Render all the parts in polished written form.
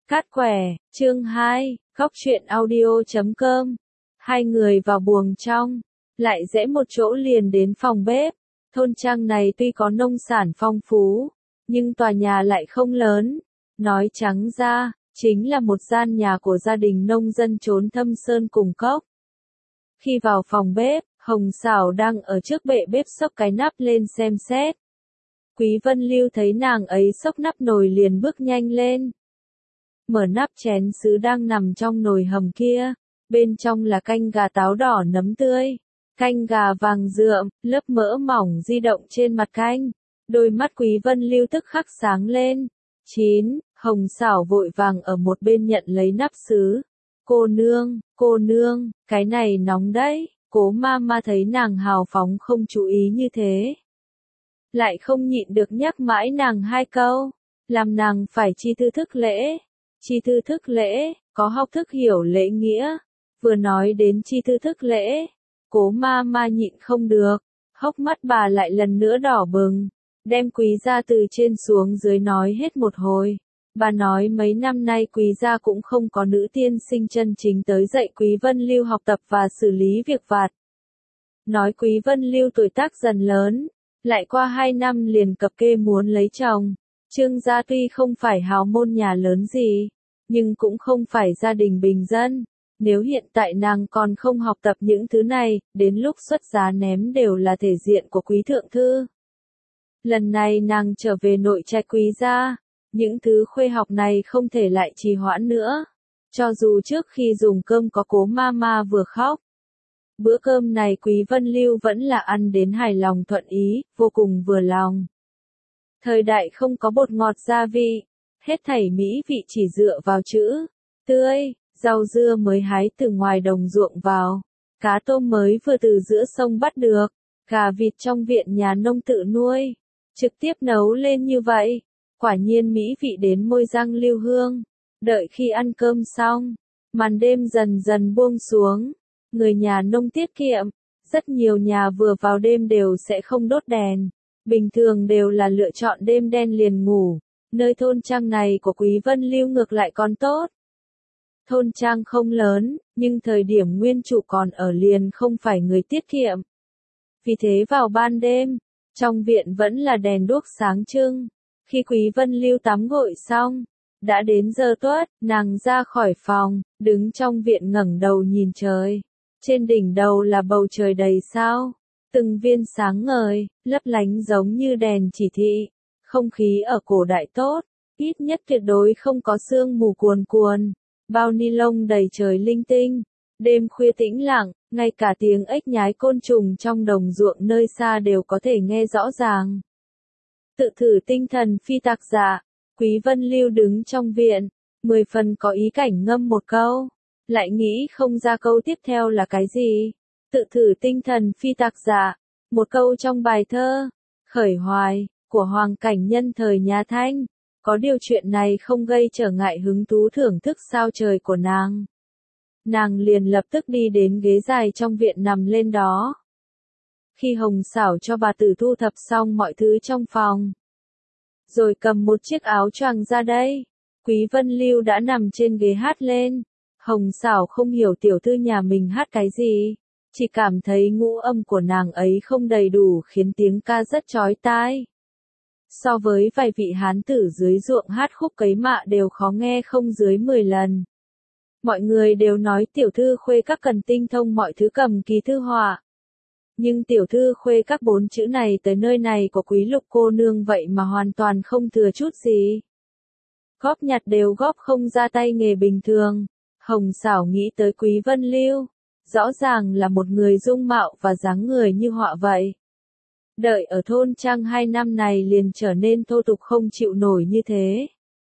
Cát quẻ, chương 2, góc truyện audio.com. Hai người vào buồng trong, lại rẽ một chỗ liền đến phòng bếp. Thôn trang này tuy có nông sản phong phú, nhưng tòa nhà lại không lớn. Nói trắng ra, chính là một gian nhà của gia đình nông dân chốn thâm sơn cùng cốc. Khi vào phòng bếp, Hồng Sảo đang ở trước bệ bếp xốc cái nắp lên xem xét. Quý Vân Lưu thấy nàng ấy xốc nắp nồi liền bước nhanh lên. Mở nắp chén sứ đang nằm trong nồi hầm kia, bên trong là canh gà táo đỏ nấm tươi, canh gà vàng rượm, lớp mỡ mỏng di động trên mặt canh. Đôi mắt Quý Vân Lưu tức khắc sáng lên. Hồng Sảo vội vàng ở một bên nhận lấy nắp sứ. Cô nương, cái này nóng đấy. Cố Mama thấy nàng hào phóng không chú ý như thế, lại không nhịn được nhắc mãi nàng hai câu, làm nàng phải chi thư thức lễ. Chi thư thức lễ, có học thức hiểu lễ nghĩa. Vừa nói đến chi thư thức lễ, Cố Mama nhịn không được, hốc mắt bà lại lần nữa đỏ bừng, đem Quý gia từ trên xuống dưới nói hết một hồi. Bà nói mấy năm nay Quý gia cũng không có nữ tiên sinh chân chính tới dạy Quý Vân Lưu học tập và xử lý việc vặt. Nói Quý Vân Lưu tuổi tác dần lớn, lại qua 2 năm liền cập kê muốn lấy chồng. Trương gia tuy không phải hào môn nhà lớn gì, nhưng cũng không phải gia đình bình dân. Nếu hiện tại nàng còn không học tập những thứ này, đến lúc xuất giá ném đều là thể diện của Quý thượng thư. Lần này nàng trở về nội trạch Quý gia, những thứ khuê học này không thể lại trì hoãn nữa. Cho dù trước khi dùng cơm có Cố Mama vừa khóc. Bữa cơm này Quý Vân Lưu vẫn là ăn đến hài lòng thuận ý, vô cùng vừa lòng. Thời đại không có bột ngọt gia vị, hết thảy mỹ vị chỉ dựa vào chữ tươi, rau dưa mới hái từ ngoài đồng ruộng vào, cá tôm mới vừa từ giữa sông bắt được, gà vịt trong viện nhà nông tự nuôi, trực tiếp nấu lên như vậy, quả nhiên mỹ vị đến môi răng lưu hương. Đợi khi ăn cơm xong, màn đêm dần dần buông xuống, người nhà nông tiết kiệm, rất nhiều nhà vừa vào đêm đều sẽ không đốt đèn. Bình thường đều là lựa chọn đêm đen liền ngủ, nơi thôn trang này của Quý Vân Lưu ngược lại còn tốt. Thôn trang không lớn, nhưng thời điểm nguyên chủ còn ở liền không phải người tiết kiệm. Vì thế vào ban đêm, trong viện vẫn là đèn đuốc sáng trưng. Khi Quý Vân Lưu tắm gội xong, đã đến giờ tuất, nàng ra khỏi phòng, đứng trong viện ngẩng đầu nhìn trời. Trên đỉnh đầu là bầu trời đầy sao. Từng viên sáng ngời, lấp lánh giống như đèn chỉ thị. Không khí ở cổ đại tốt, ít nhất tuyệt đối không có sương mù cuồn cuồn. Bao ni lông đầy trời linh tinh. Đêm khuya tĩnh lặng, ngay cả tiếng ếch nhái côn trùng trong đồng ruộng nơi xa đều có thể nghe rõ ràng. Tự thử tinh thần phi tạc dạ, Quý Vân Lưu đứng trong viện, 10 phần có ý cảnh ngâm một câu, lại nghĩ không ra câu tiếp theo là cái gì. Tự thử tinh thần phi tạc dạ, một câu trong bài thơ, khởi hoài, của Hoàng Cảnh Nhân thời nhà Thanh. Có điều chuyện này không gây trở ngại hứng thú thưởng thức sao trời của nàng. Nàng liền lập tức đi đến ghế dài trong viện nằm lên đó. Khi Hồng Sảo cho bà tử thu thập xong mọi thứ trong phòng, rồi cầm một chiếc áo choàng ra đây, Quý Vân Lưu đã nằm trên ghế hát lên. Hồng Sảo không hiểu tiểu thư nhà mình hát cái gì, chỉ cảm thấy ngũ âm của nàng ấy không đầy đủ khiến tiếng ca rất chói tai. So với vài vị hán tử dưới ruộng hát khúc cấy mạ đều khó nghe không dưới 10 lần. Mọi người đều nói tiểu thư khuê các cần tinh thông mọi thứ cầm kỳ thư họa. Nhưng tiểu thư khuê các 4 chữ này tới nơi này của Quý Lục cô nương vậy mà hoàn toàn không thừa chút gì. Góp nhặt đều góp không ra tay nghề bình thường. Hồng Sảo nghĩ tới Quý Vân Lưu, rõ ràng là một người dung mạo và dáng người như họa vậy. Đợi ở thôn trang 2 năm này liền trở nên thô tục không chịu nổi như thế.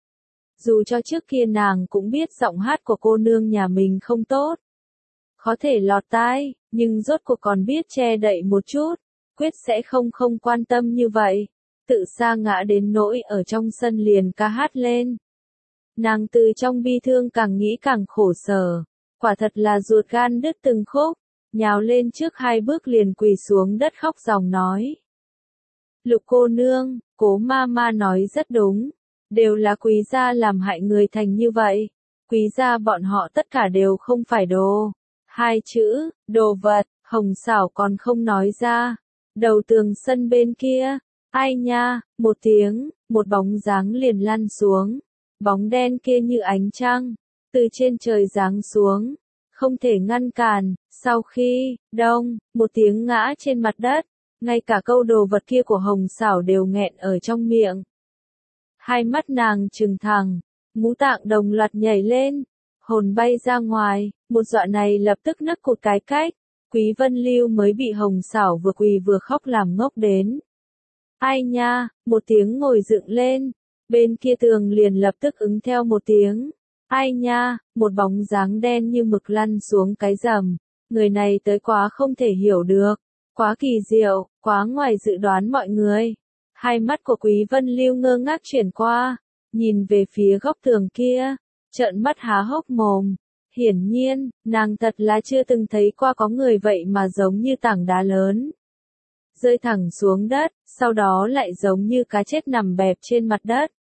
Dù cho trước kia nàng cũng biết giọng hát của cô nương nhà mình không tốt, có thể lọt tai, nhưng rốt cuộc còn biết che đậy một chút, quyết sẽ không quan tâm như vậy. Tự sa ngã đến nỗi ở trong sân liền ca hát lên. Nàng từ trong bi thương càng nghĩ càng khổ sở, quả thật là ruột gan đứt từng khúc, nhào lên trước 2 bước liền quỳ xuống đất khóc ròng nói. Lục cô nương, Cố Mama nói rất đúng, Đều là quý gia làm hại người thành như vậy. Quý gia bọn họ tất cả đều không phải đồ. Hai chữ, đồ vật, Hồng Sảo còn không nói ra. Đầu tường sân bên kia, ai nha, một tiếng, một bóng dáng liền lăn xuống. Bóng đen kia như ánh trăng, từ trên trời giáng xuống, không thể ngăn cản. Sau khi, đông, một tiếng ngã trên mặt đất, ngay cả câu đồ vật kia của Hồng Sảo đều nghẹn ở trong miệng. Hai mắt nàng trừng thẳng, ngũ tạng đồng loạt nhảy lên, hồn bay ra ngoài, một dọa này lập tức nấc cụt cái cách. Quý Vân Lưu mới bị Hồng Sảo vừa quỳ vừa khóc làm ngốc đến. Ai nha, một tiếng ngồi dựng lên, bên kia tường liền lập tức ứng theo một tiếng. Ai nha, một bóng dáng đen như mực lăn xuống cái rầm. Người này tới quá không thể hiểu được, quá kỳ diệu, quá ngoài dự đoán mọi người. Hai mắt của Quý Vân Lưu ngơ ngác chuyển qua, nhìn về phía góc tường kia, trợn mắt há hốc mồm. Hiển nhiên, nàng thật là chưa từng thấy qua có người vậy mà giống như tảng đá lớn. Rơi thẳng xuống đất, sau đó lại giống như cá chết nằm bẹp trên mặt đất.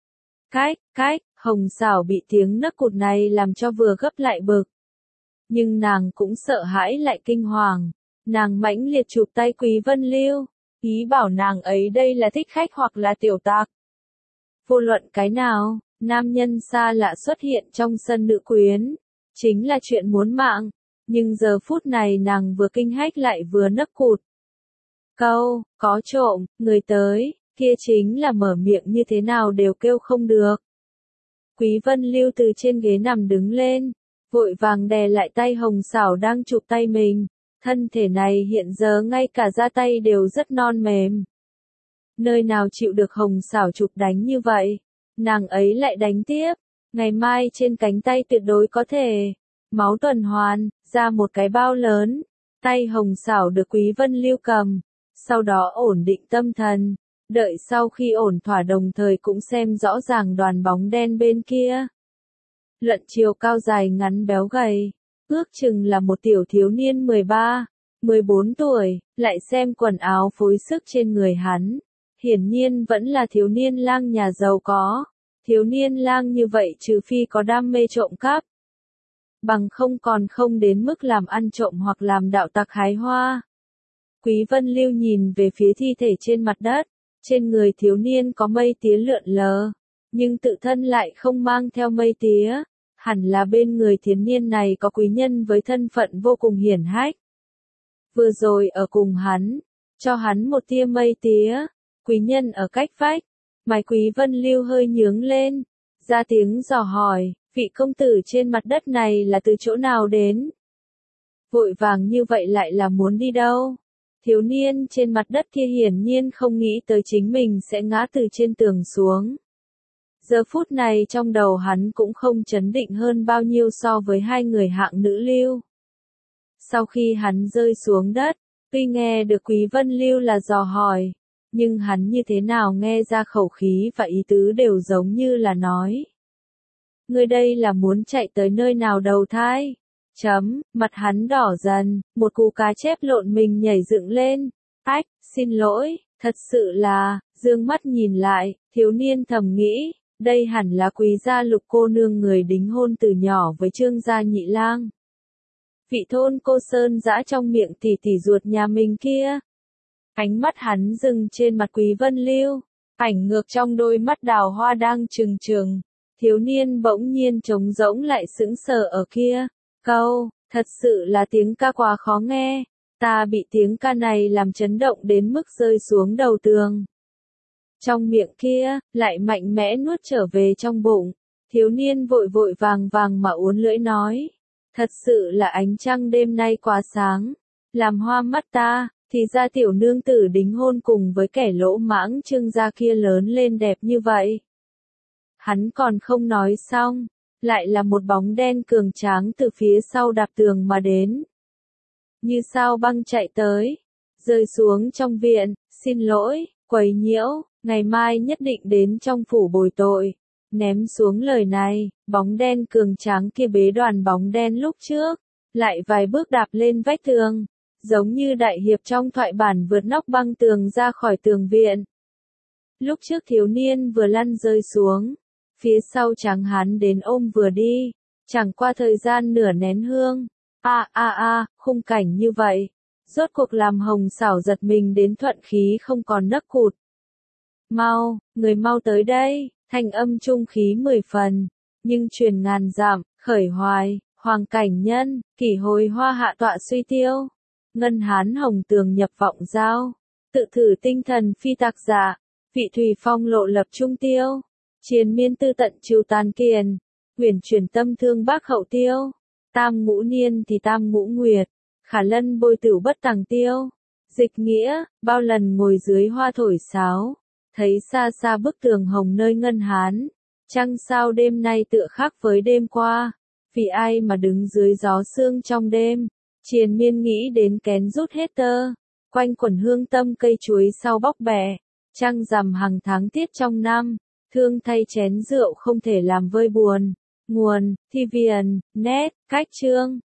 Cách, Hồng Sảo bị tiếng nấc cụt này làm cho vừa gấp lại bực. Nhưng nàng cũng sợ hãi lại kinh hoàng. Nàng mãnh liệt chụp tay Quý Vân Lưu, ý bảo nàng ấy đây là thích khách hoặc là tiểu tặc. Vô luận cái nào, nam nhân xa lạ xuất hiện trong sân nữ quyến, chính là chuyện muốn mạng. Nhưng giờ phút này nàng vừa kinh hách lại vừa nấc cụt. Câu, có trộm, người tới, kia chính là mở miệng như thế nào đều kêu không được. Quý Vân Lưu từ trên ghế nằm đứng lên, vội vàng đè lại tay Hồng Sảo đang chụp tay mình. Thân thể này hiện giờ ngay cả da tay đều rất non mềm. Nơi nào chịu được Hồng Sảo chụp đánh như vậy, nàng ấy lại đánh tiếp. Ngày mai trên cánh tay tuyệt đối có thể máu tuần hoàn, ra một cái bao lớn. Tay Hồng Sảo được Quý Vân Lưu cầm, sau đó ổn định tâm thần, đợi sau khi ổn thỏa đồng thời cũng xem rõ ràng đoàn bóng đen bên kia. Luận chiều cao dài ngắn béo gầy, ước chừng là một tiểu thiếu niên 13, 14 tuổi, lại xem quần áo phối sức trên người hắn. Hiển nhiên vẫn là thiếu niên lang nhà giàu có. Thiếu niên lang như vậy trừ phi có đam mê trộm cắp. Bằng không còn không đến mức làm ăn trộm hoặc làm đạo tặc hái hoa. Quý Vân Lưu nhìn về phía thi thể trên mặt đất. Trên người thiếu niên có mây tía lượn lờ, nhưng tự thân lại không mang theo mây tía. Hẳn là bên người thiếu niên này có quý nhân với thân phận vô cùng hiển hách. Vừa rồi ở cùng hắn, cho hắn một tia mây tía. Quý nhân ở cách vách. Mày Quý Vân Lưu hơi nhướng lên, ra tiếng dò hỏi, vị công tử trên mặt đất này là từ chỗ nào đến? Vội vàng như vậy lại là muốn đi đâu? Thiếu niên trên mặt đất kia hiển nhiên không nghĩ tới chính mình sẽ ngã từ trên tường xuống. Giờ phút này trong đầu hắn cũng không chấn định hơn bao nhiêu so với hai người hạng nữ lưu. Sau khi hắn rơi xuống đất, tuy nghe được Quý Vân Lưu là dò hỏi, nhưng hắn như thế nào nghe ra khẩu khí và ý tứ đều giống như là nói. Ngươi đây là muốn chạy tới nơi nào đầu thai? Mặt hắn đỏ dần, một cú cá chép lộn mình nhảy dựng lên. Ách, xin lỗi, thật sự là, dương mắt nhìn lại, thiếu niên thầm nghĩ, đây hẳn là Quý gia Lục cô nương người đính hôn từ nhỏ với Trương gia nhị lang. Vị thôn cô Sơn dã trong miệng tỷ tỷ ruột nhà mình kia. Ánh mắt hắn dừng trên mặt Quý Vân Lưu, ảnh ngược trong đôi mắt đào hoa đang trừng trừng. Thiếu niên bỗng nhiên trống rỗng lại sững sờ ở kia. Câu, thật sự là tiếng ca quá khó nghe. Ta bị tiếng ca này làm chấn động đến mức rơi xuống đầu tường. Trong miệng kia, lại mạnh mẽ nuốt trở về trong bụng. Thiếu niên vội vội vàng vàng mà uốn lưỡi nói. Thật sự là ánh trăng đêm nay quá sáng. Làm hoa mắt ta, thì ra tiểu nương tử đính hôn cùng với kẻ lỗ mãng Trương gia kia lớn lên đẹp như vậy. Hắn còn không nói xong, lại là một bóng đen cường tráng từ phía sau đạp tường mà đến. Như sao băng chạy tới, rơi xuống trong viện, xin lỗi, quấy nhiễu, ngày mai nhất định đến trong phủ bồi tội. Ném xuống lời này, bóng đen cường tráng kia bế đoàn bóng đen lúc trước, lại vài bước đạp lên vách tường, giống như đại hiệp trong thoại bản vượt nóc băng tường ra khỏi tường viện. Lúc trước thiếu niên vừa lăn rơi xuống, phía sau tráng hán đến ôm vừa đi, chẳng qua thời gian nửa nén hương. Khung cảnh như vậy, rốt cuộc làm Hồng Xảo giật mình đến thuận khí không còn nấc cụt. Mau, người mau tới đây, thanh âm trung khí 10 phần, nhưng truyền ngàn dặm, khởi hoài, hoàng cảnh nhân, kỷ hồi hoa hạ tọa suy tiêu. Ngân hán hồng tường nhập vọng giao, tự thử tinh thần phi tạc dạ, vị thủy phong lộ lập trung tiêu. Triền miên tư tận trừ tàn kiền, huyền chuyển tâm thương bác hậu tiêu. Tam ngũ niên thì tam ngũ nguyệt, khả lân bôi tửu bất tàng tiêu. Dịch nghĩa, bao lần ngồi dưới hoa thổi sáo, thấy xa xa bức tường hồng nơi ngân hán. Trăng sao đêm nay tựa khác với đêm qua, vì ai mà đứng dưới gió sương trong đêm. Triền miên nghĩ đến kén rút hết tơ, quanh quẩn hương tâm cây chuối sau bóc bẻ. Trăng rằm hàng tháng tiết trong năm, thương thay chén rượu không thể làm vơi buồn. Nguồn, thi viền, nét, cách chương.